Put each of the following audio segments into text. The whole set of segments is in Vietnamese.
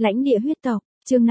Lãnh địa huyết tộc, chương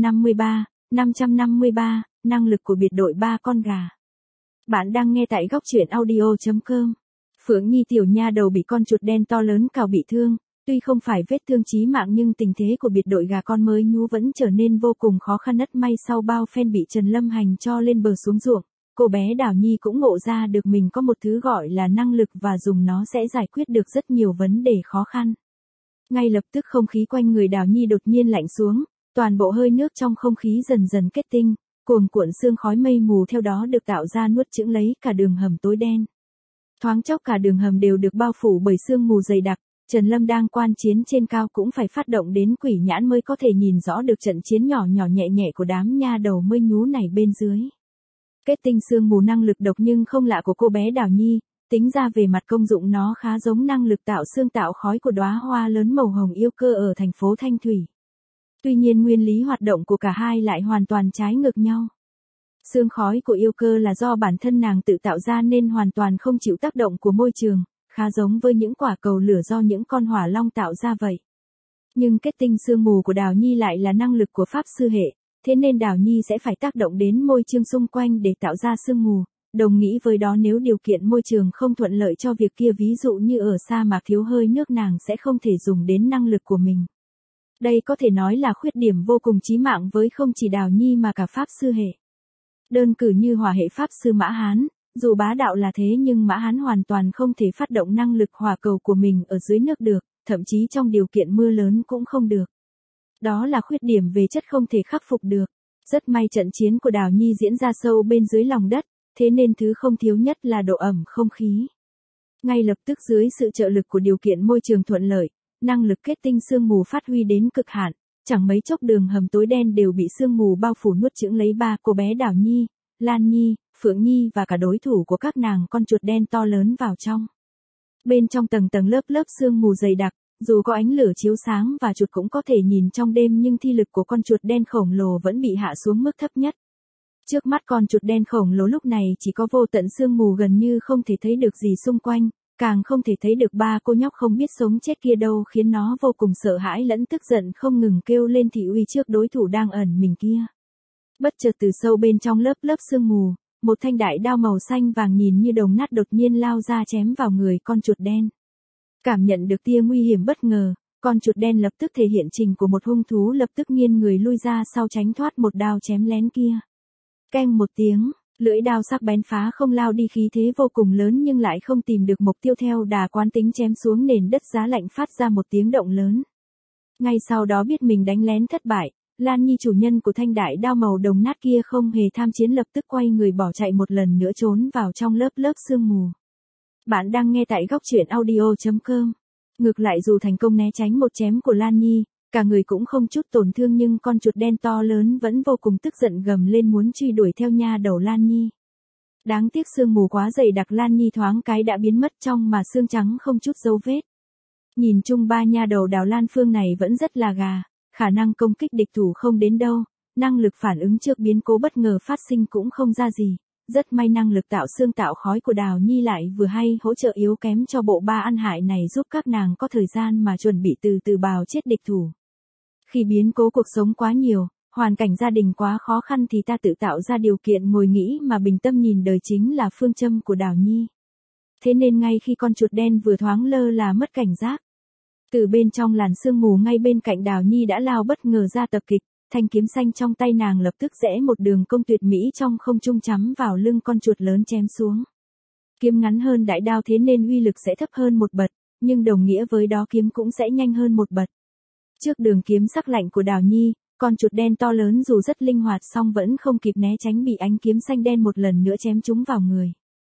553, năng lực của biệt đội ba con gà. Bạn đang nghe tại góc truyện audio.com. Phượng Nhi tiểu nha đầu bị con chuột đen to lớn cào bị thương, tuy không phải vết thương chí mạng nhưng tình thế của biệt đội gà con mới nhú vẫn trở nên vô cùng khó khăn. Rất may sau bao phen bị Trần Lâm Hành cho lên bờ xuống ruộng, cô bé Đào Nhi cũng ngộ ra được mình có một thứ gọi là năng lực và dùng nó sẽ giải quyết được rất nhiều vấn đề khó khăn. Ngay lập tức không khí quanh người Đào Nhi đột nhiên lạnh xuống, toàn bộ hơi nước trong không khí dần dần kết tinh, cuồn cuộn sương khói mây mù theo đó được tạo ra nuốt chửng lấy cả đường hầm tối đen. Thoáng chốc cả đường hầm đều được bao phủ bởi sương mù dày đặc, Trần Lâm đang quan chiến trên cao cũng phải phát động đến quỷ nhãn mới có thể nhìn rõ được trận chiến nhỏ nhỏ nhẹ nhẹ của đám nha đầu mới nhú này bên dưới. Kết tinh sương mù năng lực độc nhưng không lạ của cô bé Đào Nhi, tính ra về mặt công dụng nó khá giống năng lực tạo sương tạo khói của đóa hoa lớn màu hồng yêu cơ ở thành phố Thanh Thủy. Tuy nhiên nguyên lý hoạt động của cả hai lại hoàn toàn trái ngược nhau. Sương khói của yêu cơ là do bản thân nàng tự tạo ra nên hoàn toàn không chịu tác động của môi trường, khá giống với những quả cầu lửa do những con hỏa long tạo ra vậy. Nhưng kết tinh sương mù của Đào Nhi lại là năng lực của pháp sư hệ, thế nên Đào Nhi sẽ phải tác động đến môi trường xung quanh để tạo ra sương mù. Đồng nghĩ với đó nếu điều kiện môi trường không thuận lợi cho việc kia, ví dụ như ở sa mạc thiếu hơi nước, nàng sẽ không thể dùng đến năng lực của mình. Đây có thể nói là khuyết điểm vô cùng chí mạng với không chỉ Đào Nhi mà cả pháp sư hệ. Đơn cử như hỏa hệ pháp sư Mã Hán, dù bá đạo là thế nhưng Mã Hán hoàn toàn không thể phát động năng lực hỏa cầu của mình ở dưới nước được, thậm chí trong điều kiện mưa lớn cũng không được. Đó là khuyết điểm về chất không thể khắc phục được. Rất may trận chiến của Đào Nhi diễn ra sâu bên dưới lòng đất, thế nên thứ không thiếu nhất là độ ẩm không khí. Ngay lập tức dưới sự trợ lực của điều kiện môi trường thuận lợi, năng lực kết tinh sương mù phát huy đến cực hạn, chẳng mấy chốc đường hầm tối đen đều bị sương mù bao phủ nuốt chửng lấy ba cô bé Đào Nhi, Lan Nhi, Phượng Nhi và cả đối thủ của các nàng con chuột đen to lớn vào trong. Bên trong tầng tầng lớp lớp sương mù dày đặc, dù có ánh lửa chiếu sáng và chuột cũng có thể nhìn trong đêm nhưng thi lực của con chuột đen khổng lồ vẫn bị hạ xuống mức thấp nhất. Trước mắt con chuột đen khổng lồ lúc này chỉ có vô tận sương mù, gần như không thể thấy được gì xung quanh, càng không thể thấy được ba cô nhóc không biết sống chết kia đâu, khiến nó vô cùng sợ hãi lẫn tức giận, không ngừng kêu lên thị uy trước đối thủ đang ẩn mình kia. Bất chợt từ sâu bên trong lớp lớp sương mù, một thanh đại đao màu xanh vàng nhìn như đồng nát đột nhiên lao ra chém vào người con chuột đen. Cảm nhận được tia nguy hiểm bất ngờ, con chuột đen lập tức thể hiện trình của một hung thú, lập tức nghiêng người lui ra sau tránh thoát một đao chém lén kia. Keng một tiếng, lưỡi đao sắc bén phá không lao đi, khí thế vô cùng lớn nhưng lại không tìm được mục tiêu, theo đà quán tính chém xuống nền đất giá lạnh phát ra một tiếng động lớn. Ngay sau đó biết mình đánh lén thất bại, Lan Nhi chủ nhân của thanh đại đao màu đồng nát kia không hề tham chiến, lập tức quay người bỏ chạy một lần nữa trốn vào trong lớp lớp sương mù. Bạn đang nghe tại góc truyện audio.com. Ngược lại dù thành công né tránh một chém của Lan Nhi, cả người cũng không chút tổn thương nhưng con chuột đen to lớn vẫn vô cùng tức giận gầm lên muốn truy đuổi theo nha đầu Lan Nhi. Đáng tiếc sương mù quá dày đặc, Lan Nhi thoáng cái đã biến mất trong mà xương trắng không chút dấu vết. Nhìn chung ba nha đầu Đào Lan Phương này vẫn rất là gà, khả năng công kích địch thủ không đến đâu, năng lực phản ứng trước biến cố bất ngờ phát sinh cũng không ra gì. Rất may năng lực tạo sương tạo khói của Đào Nhi lại vừa hay hỗ trợ yếu kém cho bộ ba ăn hại này, giúp các nàng có thời gian mà chuẩn bị từ từ bào chết địch thủ. Khi biến cố cuộc sống quá nhiều, hoàn cảnh gia đình quá khó khăn thì ta tự tạo ra điều kiện ngồi nghĩ mà bình tâm nhìn đời chính là phương châm của Đào Nhi. Thế nên ngay khi con chuột đen vừa thoáng lơ là mất cảnh giác, từ bên trong làn sương mù ngay bên cạnh Đào Nhi đã lao bất ngờ ra tập kích. Thanh kiếm xanh trong tay nàng lập tức rẽ một đường cong tuyệt mỹ trong không trung chắm vào lưng con chuột lớn chém xuống. Kiếm ngắn hơn đại đao thế nên uy lực sẽ thấp hơn một bậc, nhưng đồng nghĩa với đó kiếm cũng sẽ nhanh hơn một bậc. Trước đường kiếm sắc lạnh của Đào Nhi, con chuột đen to lớn dù rất linh hoạt song vẫn không kịp né tránh, bị ánh kiếm xanh đen một lần nữa chém trúng vào người.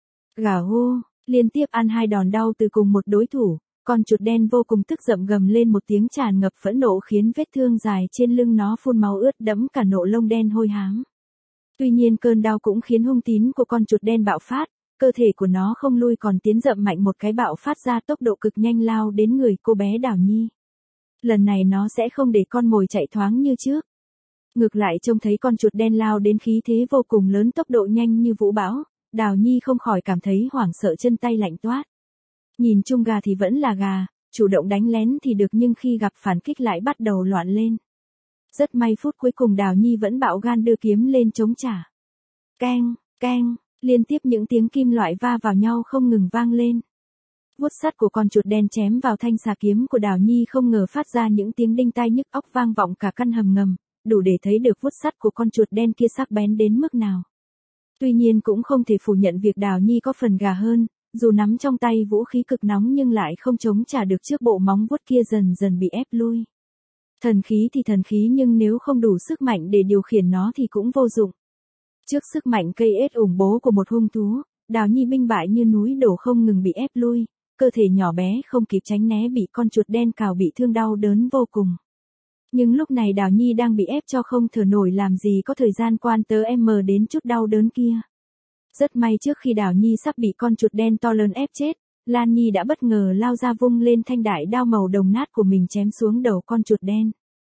Gà hô, liên tiếp ăn hai đòn đau từ cùng một đối thủ. Con chuột đen vô cùng tức giận gầm lên một tiếng tràn ngập phẫn nộ khiến vết thương dài trên lưng nó phun máu ướt đẫm cả nộ lông đen hôi hám. Tuy nhiên cơn đau cũng khiến hung tín của con chuột đen bạo phát, cơ thể của nó không lui còn tiến dậm mạnh một cái bạo phát ra tốc độ cực nhanh lao đến người cô bé Đào Nhi. Lần này nó sẽ không để con mồi chạy thoáng như trước. Ngược lại trông thấy con chuột đen lao đến khí thế vô cùng lớn, tốc độ nhanh như vũ bão, Đào Nhi không khỏi cảm thấy hoảng sợ, chân tay lạnh toát. Nhìn chung gà thì vẫn là gà, chủ động đánh lén thì được nhưng khi gặp phản kích lại bắt đầu loạn lên. Rất may phút cuối cùng Đào Nhi vẫn bạo gan đưa kiếm lên chống trả. Keng, keng, liên tiếp những tiếng kim loại va vào nhau không ngừng vang lên. Vuốt sắt của con chuột đen chém vào thanh xà kiếm của Đào Nhi không ngờ phát ra những tiếng đinh tai nhức óc vang vọng cả căn hầm ngầm, đủ để thấy được vuốt sắt của con chuột đen kia sắc bén đến mức nào. Tuy nhiên cũng không thể phủ nhận việc Đào Nhi có phần gà hơn, dù nắm trong tay vũ khí cực nóng nhưng lại không chống trả được trước bộ móng vuốt kia dần dần bị ép lui. Thần khí thì thần khí nhưng nếu không đủ sức mạnh để điều khiển nó thì cũng vô dụng. Trước sức mạnh cây ết ủng bố của một hung thú, Đào Nhi binh bại như núi đổ không ngừng bị ép lui, cơ thể nhỏ bé không kịp tránh né bị con chuột đen cào bị thương đau đớn vô cùng. Nhưng lúc này Đào Nhi đang bị ép cho không thở nổi làm gì có thời gian quan tâm đến chút đau đớn kia. Rất may trước khi Đào Nhi sắp bị con chuột đen to lớn ép chết, Lan Nhi đã bất ngờ lao ra vung lên thanh đại đao màu đồng nát của mình chém xuống đầu con chuột đen.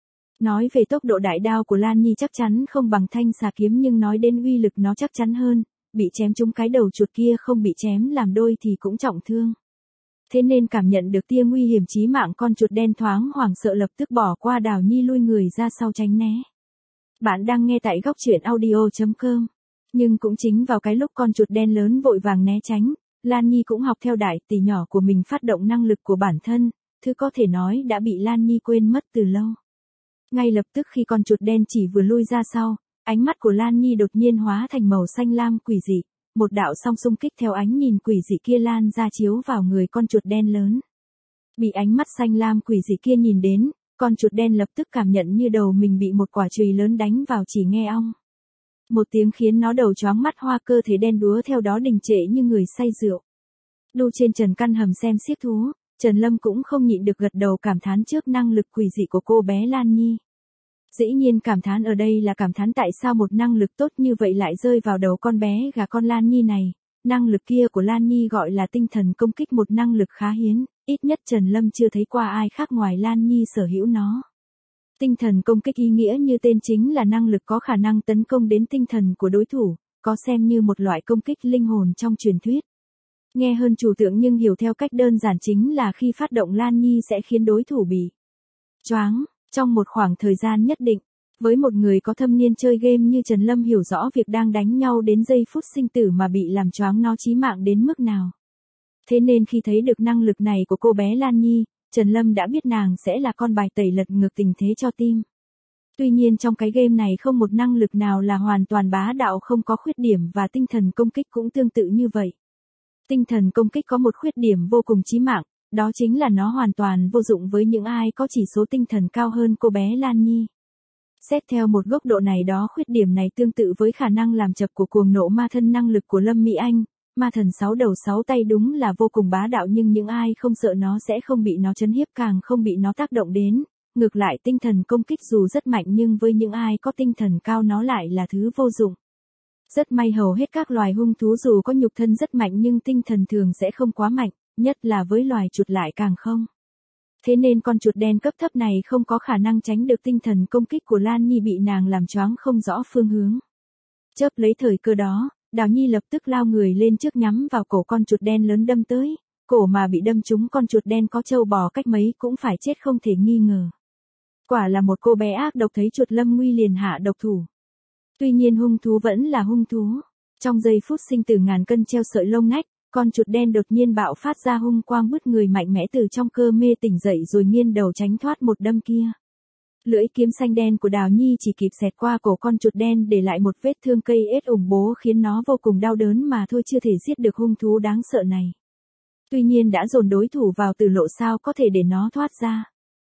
Nói về tốc độ đại đao của Lan Nhi chắc chắn không bằng thanh xà kiếm nhưng nói đến uy lực nó chắc chắn hơn, bị chém trúng cái đầu chuột kia không bị chém làm đôi thì cũng trọng thương. Thế nên cảm nhận được tia nguy hiểm chí mạng con chuột đen thoáng hoảng sợ lập tức bỏ qua Đào Nhi lui người ra sau tránh né. Bạn đang nghe tại góc truyện audio.com. Nhưng cũng chính vào cái lúc con chuột đen lớn vội vàng né tránh, Lan Nhi cũng học theo đại tỷ nhỏ của mình phát động năng lực của bản thân, thứ có thể nói đã bị Lan Nhi quên mất từ lâu. Ngay lập tức khi con chuột đen chỉ vừa lui ra sau, ánh mắt của Lan Nhi đột nhiên hóa thành màu xanh lam quỷ dị, một đạo song xung kích theo ánh nhìn quỷ dị kia lan ra chiếu vào người con chuột đen lớn. Bị ánh mắt xanh lam quỷ dị kia nhìn đến, con chuột đen lập tức cảm nhận như đầu mình bị một quả chùy lớn đánh vào chỉ nghe ong. Một tiếng khiến nó đầu choáng mắt hoa cơ thể đen đúa theo đó đình trệ như người say rượu. Đu trên trần căn hầm xem xiếc thú, Trần Lâm cũng không nhịn được gật đầu cảm thán trước năng lực quỷ dị của cô bé Lan Nhi. Dĩ nhiên cảm thán ở đây là cảm thán tại sao một năng lực tốt như vậy lại rơi vào đầu con bé gà con Lan Nhi này. Năng lực kia của Lan Nhi gọi là tinh thần công kích, một năng lực khá hiếm, ít nhất Trần Lâm chưa thấy qua ai khác ngoài Lan Nhi sở hữu nó. Tinh thần công kích ý nghĩa như tên chính là năng lực có khả năng tấn công đến tinh thần của đối thủ, có xem như một loại công kích linh hồn trong truyền thuyết. Nghe hơn trừu tượng nhưng hiểu theo cách đơn giản chính là khi phát động Lan Nhi sẽ khiến đối thủ bị choáng trong một khoảng thời gian nhất định. Với một người có thâm niên chơi game như Trần Lâm hiểu rõ việc đang đánh nhau đến giây phút sinh tử mà bị làm choáng nó chí mạng đến mức nào. Thế nên khi thấy được năng lực này của cô bé Lan Nhi, Trần Lâm đã biết nàng sẽ là con bài tẩy lật ngược tình thế cho team. Tuy nhiên trong cái game này không một năng lực nào là hoàn toàn bá đạo không có khuyết điểm và tinh thần công kích cũng tương tự như vậy. Tinh thần công kích có một khuyết điểm vô cùng chí mạng, đó chính là nó hoàn toàn vô dụng với những ai có chỉ số tinh thần cao hơn cô bé Lan Nhi. Xét theo một góc độ này đó, khuyết điểm này tương tự với khả năng làm chập của cuồng nộ ma thân năng lực của Lâm Mỹ Anh, ma thần 6 đầu 6 tay đúng là vô cùng bá đạo nhưng những ai không sợ nó sẽ không bị nó chấn hiếp càng không bị nó tác động đến. Ngược lại tinh thần công kích dù rất mạnh nhưng với những ai có tinh thần cao nó lại là thứ vô dụng. Rất may hầu hết các loài hung thú dù có nhục thân rất mạnh nhưng tinh thần thường sẽ không quá mạnh, nhất là với loài chuột lại càng không. Thế nên con chuột đen cấp thấp này không có khả năng tránh được tinh thần công kích của Lan Nhi, bị nàng làm choáng không rõ phương hướng. Chớp lấy thời cơ đó, Đào Nhi lập tức lao người lên trước nhắm vào cổ con chuột đen lớn đâm tới, cổ mà bị đâm trúng con chuột đen có trâu bò cách mấy cũng phải chết không thể nghi ngờ. Quả là một cô bé ác độc, thấy chuột lâm nguy liền hạ độc thủ. Tuy nhiên hung thú vẫn là hung thú. Trong giây phút sinh tử ngàn cân treo sợi lông nách, con chuột đen đột nhiên bạo phát ra hung quang bứt người mạnh mẽ từ trong cơ mê tỉnh dậy rồi nghiêng đầu tránh thoát một đâm kia. Lưỡi kiếm xanh đen của Đào Nhi chỉ kịp xẹt qua cổ con chuột đen để lại một vết thương cây ết ủng bố khiến nó vô cùng đau đớn mà thôi, chưa thể giết được hung thú đáng sợ này. Tuy nhiên đã dồn đối thủ vào tử lộ sao có thể để nó thoát ra.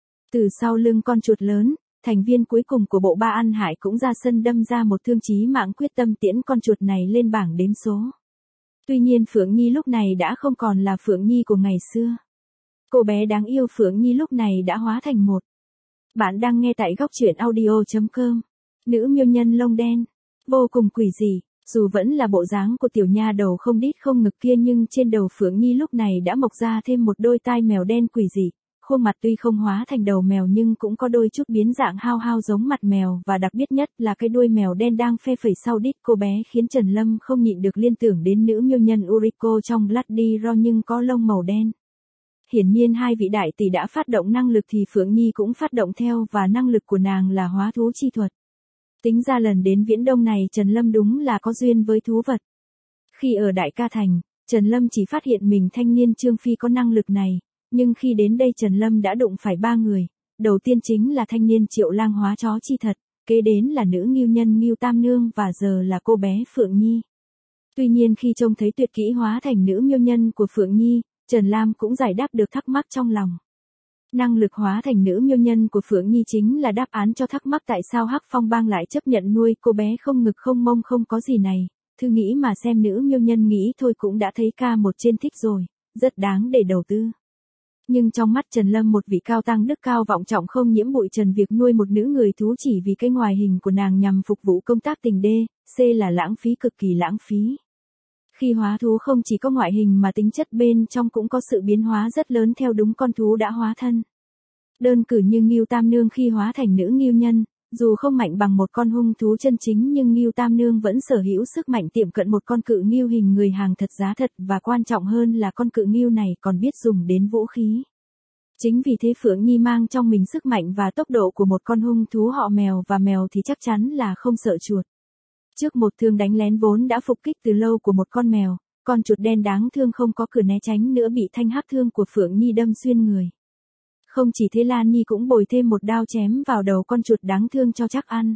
Từ sau lưng con chuột lớn, thành viên cuối cùng của bộ ba ăn hại cũng ra sân đâm ra một thương chí mạng quyết tâm tiễn con chuột này lên bảng đếm số. Tuy nhiên Phượng Nhi lúc này đã không còn là Phượng Nhi của ngày xưa. Cô bé đáng yêu Phượng Nhi lúc này đã hóa thành một. Bạn đang nghe tại góc truyện audio.com. Nữ miêu nhân lông đen, vô cùng quỷ dị, dù vẫn là bộ dáng của tiểu nha đầu không đít không ngực kia nhưng trên đầu Phượng Nhi lúc này đã mọc ra thêm một đôi tai mèo đen quỷ dị. Khuôn mặt tuy không hóa thành đầu mèo nhưng cũng có đôi chút biến dạng hao hao giống mặt mèo, và đặc biệt nhất là cái đuôi mèo đen đang phe phẩy sau đít cô bé khiến Trần Lâm không nhịn được liên tưởng đến nữ miêu nhân Uriko trong Bloody Roar nhưng có lông màu đen. hiển nhiên hai vị đại tỷ đã phát động năng lực thì Phượng Nhi cũng phát động theo và năng lực của nàng là hóa thú chi thuật. Tính ra lần đến Viễn Đông này Trần Lâm đúng là có duyên với thú vật. Khi ở Đại Ca Thành, Trần Lâm chỉ phát hiện mình thanh niên Trương Phi có năng lực này, nhưng khi đến đây Trần Lâm đã đụng phải ba người, đầu tiên chính là thanh niên Triệu Lang hóa chó chi thật, kế đến là nữ ngưu nhân Ngưu Tam Nương và giờ là cô bé Phượng Nhi. Tuy nhiên khi trông thấy tuyệt kỹ hóa thành nữ miêu nhân của Phượng Nhi, Trần Lam cũng giải đáp được thắc mắc trong lòng. Năng lực hóa thành nữ miêu nhân của Phượng Nhi chính là đáp án cho thắc mắc tại sao Hắc Phong Bang lại chấp nhận nuôi cô bé không ngực không mông không có gì này. Thư nghĩ mà xem nữ miêu nhân nghĩ thôi cũng đã thấy ca một trên thích rồi, rất đáng để đầu tư. Nhưng trong mắt Trần Lâm một vị cao tăng đức cao vọng trọng không nhiễm bụi trần việc nuôi một nữ người thú chỉ vì cái ngoại hình của nàng nhằm phục vụ công tác tình đê, C là lãng phí cực kỳ lãng phí. Khi hóa thú không chỉ có ngoại hình mà tính chất bên trong cũng có sự biến hóa rất lớn theo đúng con thú đã hóa thân. Đơn cử như Ngưu Tam Nương khi hóa thành nữ ngưu nhân, dù không mạnh bằng một con hung thú chân chính nhưng Ngưu Tam Nương vẫn sở hữu sức mạnh tiệm cận một con cự ngưu hình người hàng thật giá thật và quan trọng hơn là con cự ngưu này còn biết dùng đến vũ khí. Chính vì thế Phượng Nhi mang trong mình sức mạnh và tốc độ của một con hung thú họ mèo và mèo thì chắc chắn là không sợ chuột. Trước một thương đánh lén vốn đã phục kích từ lâu của một con mèo, con chuột đen đáng thương không có cửa né tránh nữa bị thanh hắc thương của Phượng Nhi đâm xuyên người. Không chỉ thế Lan Nhi cũng bồi thêm một đao chém vào đầu con chuột đáng thương cho chắc ăn.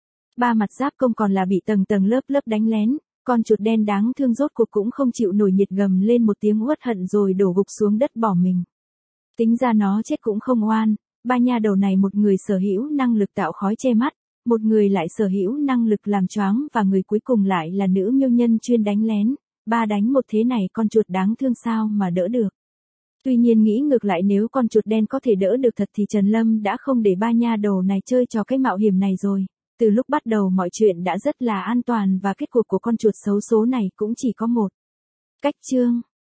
Ba mặt giáp công còn là bị tầng tầng lớp lớp đánh lén, con chuột đen đáng thương rốt cuộc cũng không chịu nổi nhiệt gầm lên một tiếng uất hận rồi đổ gục xuống đất bỏ mình. Tính ra nó chết cũng không oan, ba nha đầu này một người sở hữu năng lực tạo khói che mắt, một người lại sở hữu năng lực làm choáng và người cuối cùng lại là nữ miêu nhân chuyên đánh lén, ba đánh một thế này con chuột đáng thương sao mà đỡ được. Tuy nhiên nghĩ ngược lại nếu con chuột đen có thể đỡ được thật thì Trần Lâm đã không để ba nha đầu này chơi trò cái mạo hiểm này rồi. Từ lúc bắt đầu mọi chuyện đã rất là an toàn và kết cục của con chuột xấu số này cũng chỉ có một. Cách chương